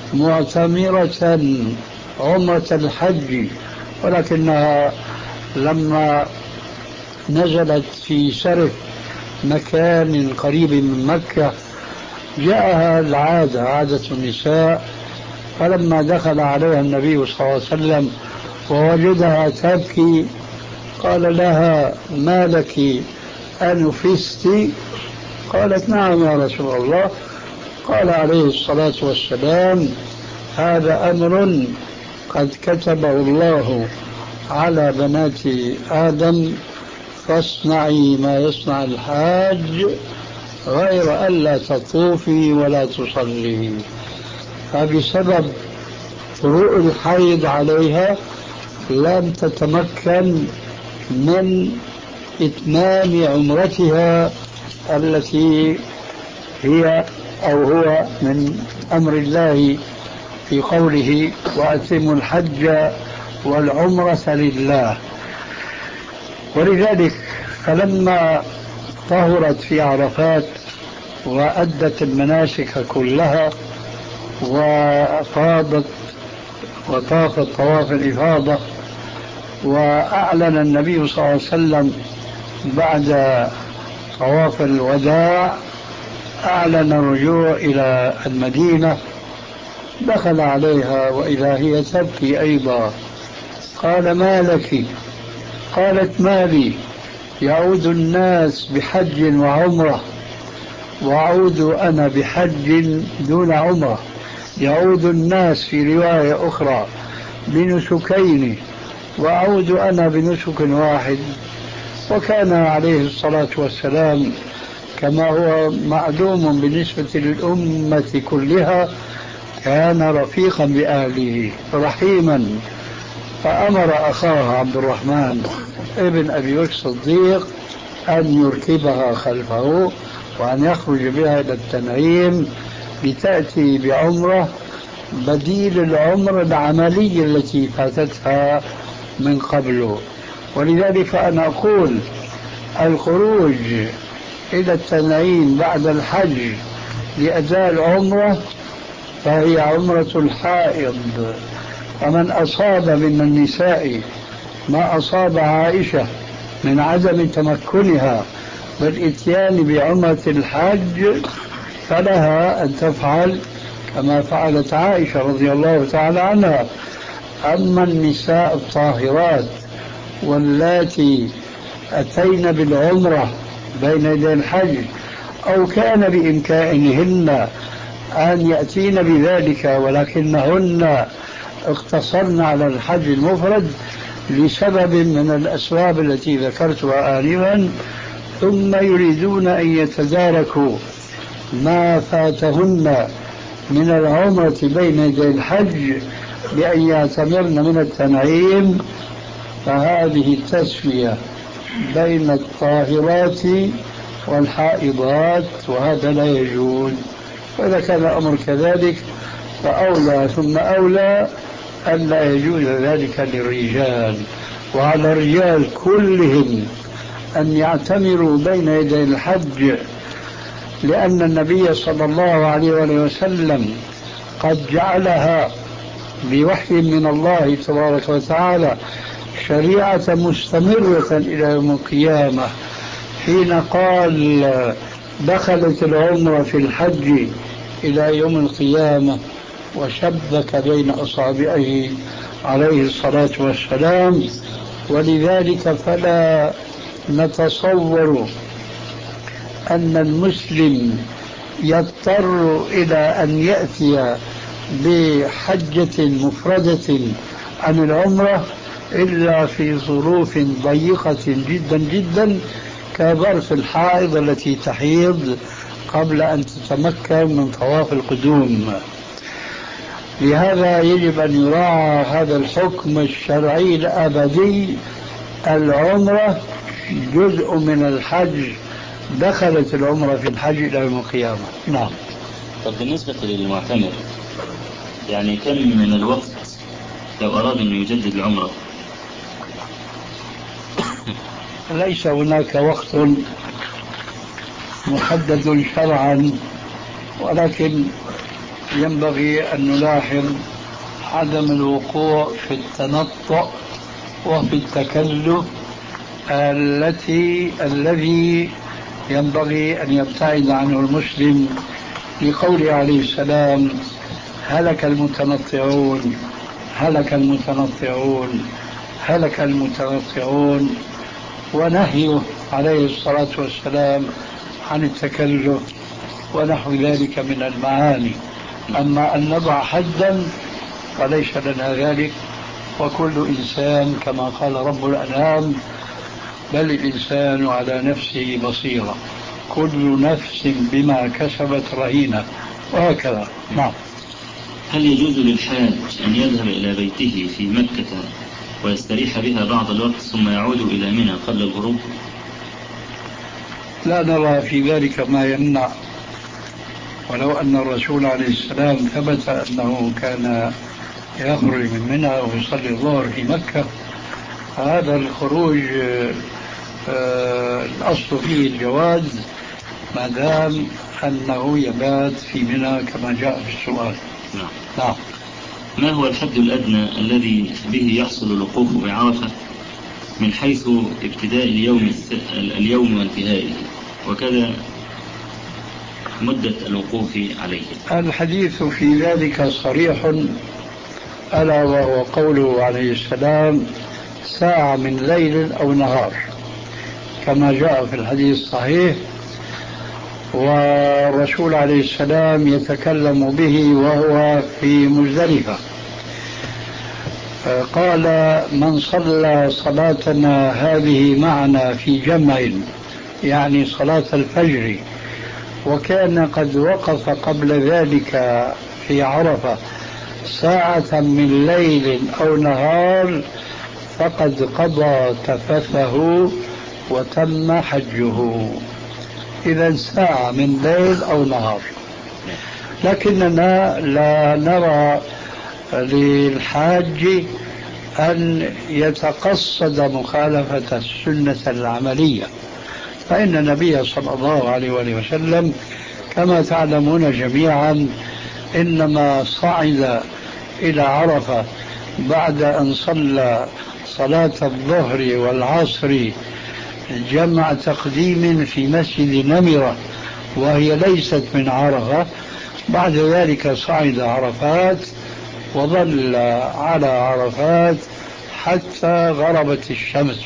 معتمرة عمرة الحج، ولكنها لما نزلت في سرف مكان قريب من مكة جاءها العادة عادة النساء، فلما دخل عليها النبي صلى الله عليه وسلم ووجدها تبكي قال لها: ما لك أنفست؟ قالت: نعم يا رسول الله. قال عليه الصلاة والسلام: هذا أمر قد كتبه الله على بنات آدم، فاصنعي ما يصنع الحاج غير ألا تطوفي ولا تصلي. فبسبب فروع الحيض عليها لم تتمكن من إتمام عمرتها التي هي أو هو من أمر الله في قوله وأتموا الحج والعمرة لله. ولذلك فلما طهرت في عرفات وأدت المناسك كلها وأفاضت وطافت طواف الإفاضة، وأعلن النبي صلى الله عليه وسلم بعد طواف الوداع أعلن الرجوع إلى المدينة، دخل عليها وإذا هي تبكي أيضا. قال ما لك؟ قالت ما لي؟ يعود الناس بحج وعمرة وأعود أنا بحج دون عمرة، يعود الناس في رواية أخرى بنسكين وأعود أنا بنسك واحد. وكان عليه الصلاة والسلام كما هو معلوم بالنسبة للأمة كلها كان رفيقا بأهله رحيما، فأمر أخاه عبد الرحمن ابن أبي بكر الصديق أن يركبها خلفه وأن يخرج بها إلى التنعيم لتأتي بعمرة بديل العمرة العملية التي فاتتها من قبل. ولذلك فأنا أقول الخروج إلى التنعيم بعد الحج لأداء العمرة فهي عمرة الحائض. ومن أصاب من النساء ما أصاب عائشة من عدم تمكنها بالإتيان بعمرة الحج فلها أن تفعل كما فعلت عائشة رضي الله تعالى عنها. أما النساء الطاهرات واللاتي أتين بالعمرة بين يدي الحج أو كان بإمكانهن أن يأتين بذلك ولكنهن اقتصرن على الحج المفرد لسبب من الأسباب التي ذكرتها آنفا، ثم يريدون أن يتداركوا ما فاتهن من العمرة بين يدي الحج بأن يعتمرن من التنعيم، فهذه التسوية بين الطاهرات والحائضات وهذا لا يجوز. وإذا كان الأمر كذلك فأولى ثم أولى أن لا يجوز ذلك للرجال. وعلى الرجال كلهم أن يعتمروا بين يدي الحج، لأن النبي صلى الله عليه وسلم قد جعلها بوحي من الله تبارك وتعالى شريعة مستمرة إلى يوم القيامة، حين قال دخلت العمرة في الحج إلى يوم القيامة وشبك بين أصابعه عليه الصلاة والسلام. ولذلك فلا نتصور أن المسلم يضطر إلى أن يأتي بحجة مفردة عن العمرة إلا في ظروف ضيقة جدا جدا كظرف الحائض التي تحيض قبل أن تتمكن من طواف القدوم. لهذا يجب أن يراعى هذا الحكم الشرعي الأبدي. العمرة جزء من الحج، دخلت العمرة في الحج إلى يوم القيامة. نعم. طب بالنسبة للمعتمر يعني كم من الوقت لو أراد أن يجدد العمرة؟ ليس هناك وقت محدد شرعا، ولكن ينبغي أن نلاحظ عدم الوقوع في التنطع وفي التكلف التي الذي ينبغي أن يبتعد عنه المسلم، لقوله عليه السلام هلك المتنطعون هلك المتنطعون هلك المتنطعون، ونهيه عليه الصلاة والسلام عن التكلف ونحو ذلك من المعاني. أما أن نضع حدا فليس لنا ذلك، وكل إنسان كما قال رب الأنعام بل الإنسان على نفسه بصيرة، كل نفس بما كسبت رهينة، وهكذا. نعم. هل يجوز للحاج أن يذهب إلى بيته في مكة ويستريح بها بعض الوقت ثم يعود إلى منى قبل الغروب؟ لا نرى في ذلك ما يمنع، ولو أن الرسول عليه السلام ثبت أنه كان يخرج من منى ويصلي الظهر في مكة، هذا الخروج آه الأصل فيه الجواز ما دام أنه يبات في منى كما جاء في السؤال. نعم. نعم. ما هو الحد الأدنى الذي به يحصل الوقوف بعرفة من حيث ابتداء اليوم اليوم وانتهائه، وكذا مدة الوقوف عليه؟ الحديث في ذلك صريح، ألا وهو قوله عليه السلام ساعة من ليل أو نهار كما جاء في الحديث الصحيح، والرسول عليه السلام يتكلم به وهو في مزدلفة، قال من صلى صلاتنا هذه معنا في جمع، يعني صلاة الفجر، وكان قد وقف قبل ذلك في عرفة ساعة من ليل أو نهار فقد قضى تفثه وتم حجه. إذا ساعة من ليل أو نهار، لكننا لا نرى للحاج أن يتقصد مخالفة السنة العملية، فإن النبي صلى الله عليه وسلم كما تعلمون جميعا إنما صعد إلى عرفة بعد أن صلى صلاة الظهر والعصر جمع تقديم في مسجد نمرة وهي ليست من عرفة، بعد ذلك صعد عرفات وظل على عرفات حتى غربت الشمس.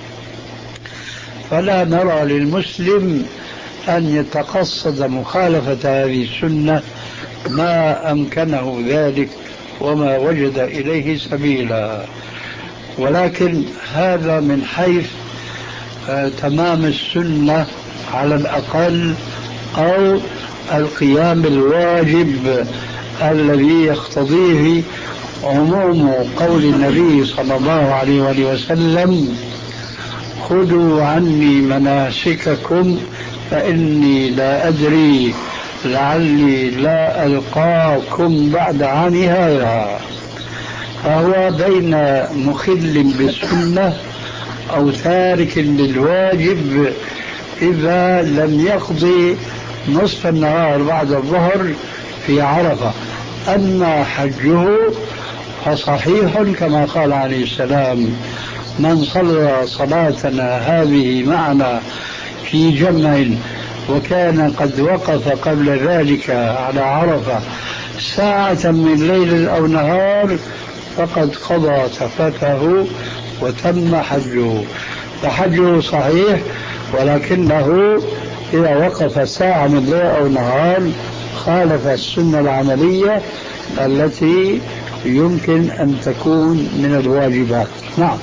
فلا نرى للمسلم أن يتقصد مخالفة هذه السنة ما أمكنه ذلك وما وجد إليه سبيلا، ولكن هذا من حيث آه تمام السنة على الأقل، أو القيام بالواجب الذي يقتضيه عموم قول النبي صلى الله عليه وسلم خذوا عني مناسككم فإني لا أدري لعلي لا ألقاكم بعد عام هذا. فهو بين مخل بالسنة أو تارك للواجب إذا لم يقضي نصف النهار بعد الظهر في عرفة. أما حجه فصحيح كما قال عليه السلام من صلى صلاتنا هذه معنا في جمع وكان قد وقف قبل ذلك على عرفة ساعة من ليل أو نهار فقد قضى تفثه وتم حجه. فحجه صحيح، ولكنه إذا وقف ساعة من ليل أو نهار خالف السنة العملية التي يمكن أن تكون من الواجبات. نعم.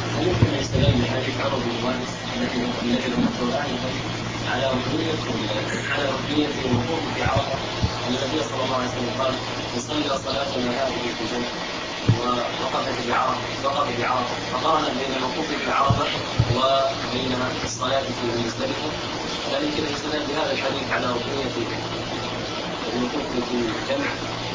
على ركنية على ركنية الوقوف في عرفة، النبي صلى الله عليه وسلم قال نصلي صلاتنا هذه في جنة ووقف في عرفة وقف في عرفة فقارن بين الوقوف في عرفة وبين الصلاة في مزدلفة، لا يمكن الاستدلال بهذا الحديث على ركنية الوقوف في جنة.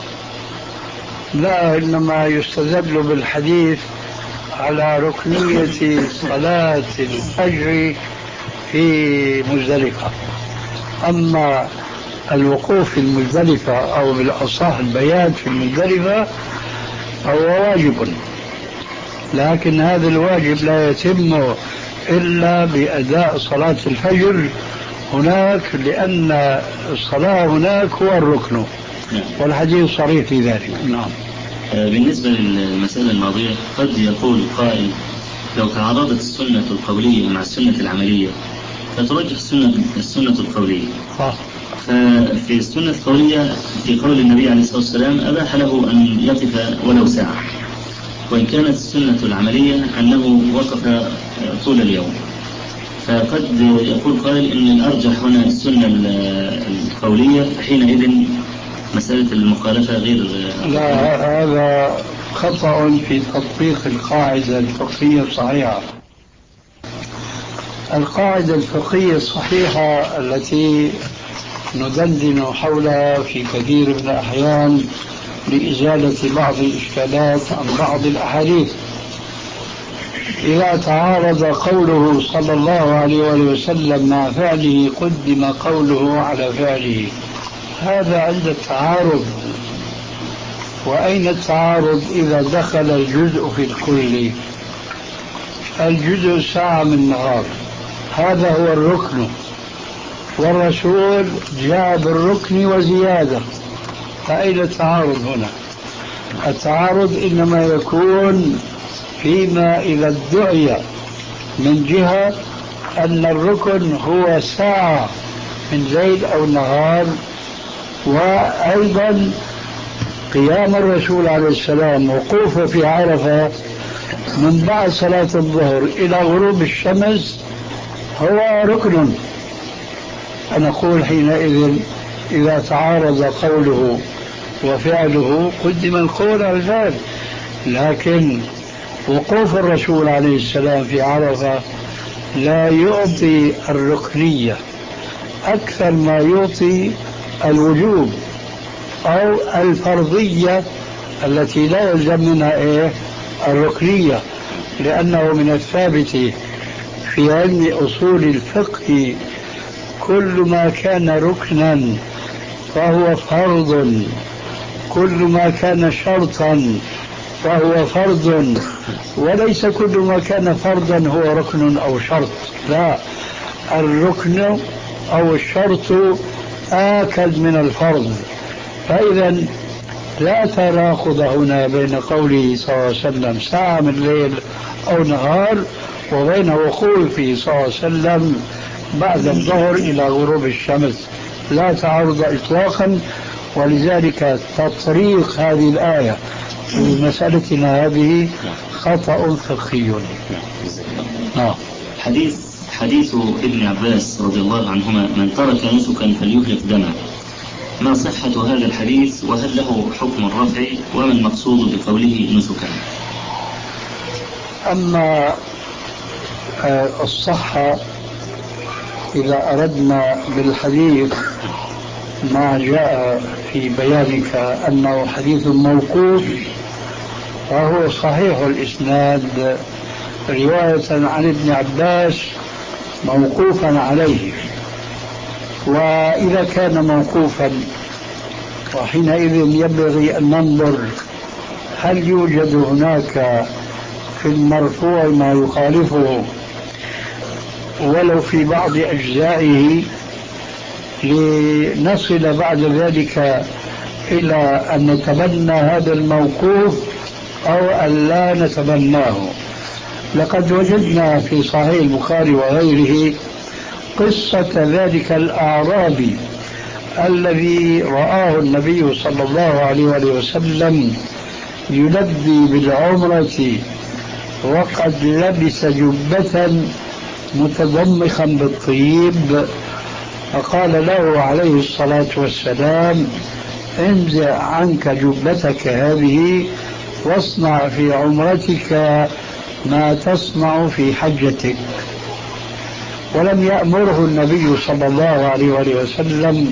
لا، إنما يستدل بالحديث على ركنية صلاة الفجر في مزدلفة. أما الوقوف في المزدلفة أو بالأصح البيات في المزدلفة فهو واجب، لكن هذا الواجب لا يتم إلا بأداء صلاة الفجر هناك، لأن الصلاة هناك هو الركن، والحديث صريح في ذلك. نعم. بالنسبة للمسألة الماضية قد يقول قائل لو تعارضت السنة القولية مع السنة العملية فترجح السنة, السنة القولية. ففي السنة القولية في قول النبي عليه الصلاة والسلام أباح له أن يقف ولو ساعة، وإن كانت السنة العملية أنه وقف طول اليوم. فقد يقول قائل إن الأرجح هنا السنة القولية، حينئذ مسألة المخالفة غير. لا، هذا خطأ في تطبيق القاعدة الفقهية الصحيحة. القاعدة الفقهية الصحيحة التي ندندن حولها في كثير من الأحيان لإزالة بعض الإشكالات عن بعض الأحاديث: إذا تعارض قوله صلى الله عليه وسلم مع فعله قدم قوله على فعله. هذا عند التعارض. وأين التعارض إذا دخل الجزء في الكل؟ الجزء ساعة من نهار، هذا هو الركن، والرسول جاء بالركن وزيادة، فأين التعارض هنا؟ التعارض إنما يكون فيما إذا ادعي من جهة أن الركن هو ساعة من ليل أو نهار، وأيضا قيام الرسول عليه السلام وقوفه في عرفة من بعد صلاة الظهر إلى غروب الشمس هو ركن. فنقول حينئذ إذا تعارض قوله وفعله قدم القول على الفعل. لكن وقوف الرسول عليه السلام في عرفة لا يعطي الركنية أكثر ما يعطي الوجوب أو الفرضية التي لا يلزم منها إيه؟ الركنية، لأنه من الثابت في علم أصول الفقه كل ما كان ركنا فهو فرض، كل ما كان شرطا فهو فرض، وليس كل ما كان فرضا هو ركن أو شرط. لا، الركن أو الشرط آكد من الفرض. فإذا لا تناقض هنا بين قوله صلى الله عليه وسلم ساعة من الليل أو نهار وبين وقوفه صلى الله عليه وسلم بعد الظهر إلى غروب الشمس، لا تعارض إطلاقا. ولذلك تطريق هذه الآية في مسألتنا هذه خطأ فقهي. نعم. حديث حديث ابن عباس رضي الله عنهما: من ترك نسكا فليهلك دمه. ما صحة هذا الحديث وهل له حكم الرفع وما المقصود بقوله نسكا؟ أما الصحة إذا أردنا بالحديث ما جاء في بيانك أنه حديث موقوف فهو صحيح الإسناد رواية عن ابن عباس موقوفا عليه. وإذا كان موقوفا وحينئذ ينبغي أن ننظر هل يوجد هناك في المرفوع ما يخالفه ولو في بعض أجزائه، لنصل بعد ذلك إلى أن نتبنى هذا الموقوف أو أن لا نتبناه. لقد وجدنا في صحيح البخاري وغيره قصة ذلك الأعرابي الذي رآه النبي صلى الله عليه وسلم يلبي بالعمرة وقد لبس جبة متضمخا بالطيب، فقال له عليه الصلاة والسلام: انزع عنك جبتك هذه واصنع في عمرتك ما تصنع في حجتك. ولم يأمره النبي صلى الله عليه وسلم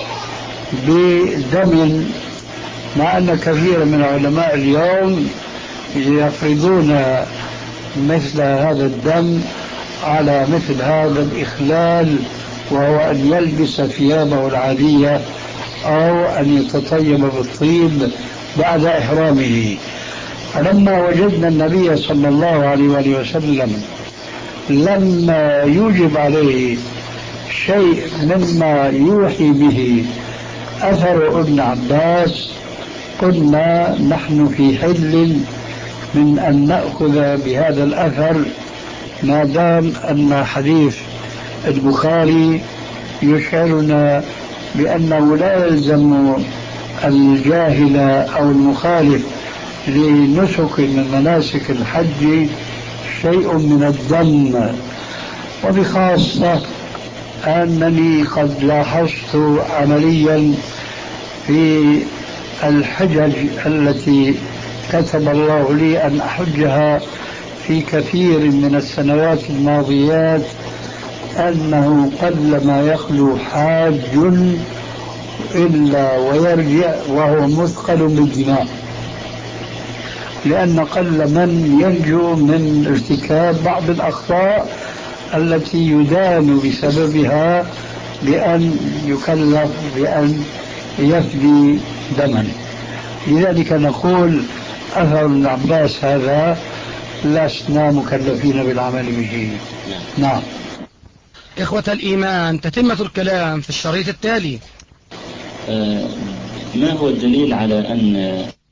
بدم، مع أن كثير من علماء اليوم يفرضون مثل هذا الدم على مثل هذا الإخلال، وهو أن يلبس ثيابه العادية أو أن يتطيب بالطيب بعد إحرامه. فلما وجدنا النبي صلى الله عليه وسلم لما يوجب عليه شيء مما يوحي به أثر ابن عباس، قلنا نحن في حل من أن نأخذ بهذا الأثر ما دام أن حديث البخاري يشعرنا بأنه لا يلزم الجاهل أو المخالف لنسك من مناسك الحج شيء من الدم. وبخاصة أنني قد لاحظت عمليا في الحجج التي كتب الله لي أن أحجها في كثير من السنوات الماضيات أنه قلما يخلو حاج إلا ويرجع وهو مثقل بالدماء، لأن قل من ينجو من ارتكاب بعض الأخطاء التي يدان بسببها بأن يكلف بأن يفدي دما. لذلك نقول أثر ابن عباس هذا لسنا مكلفين بالعمل به. نعم. إخوة الإيمان، تتمة الكلام في الشريط التالي. ما هو الدليل على أن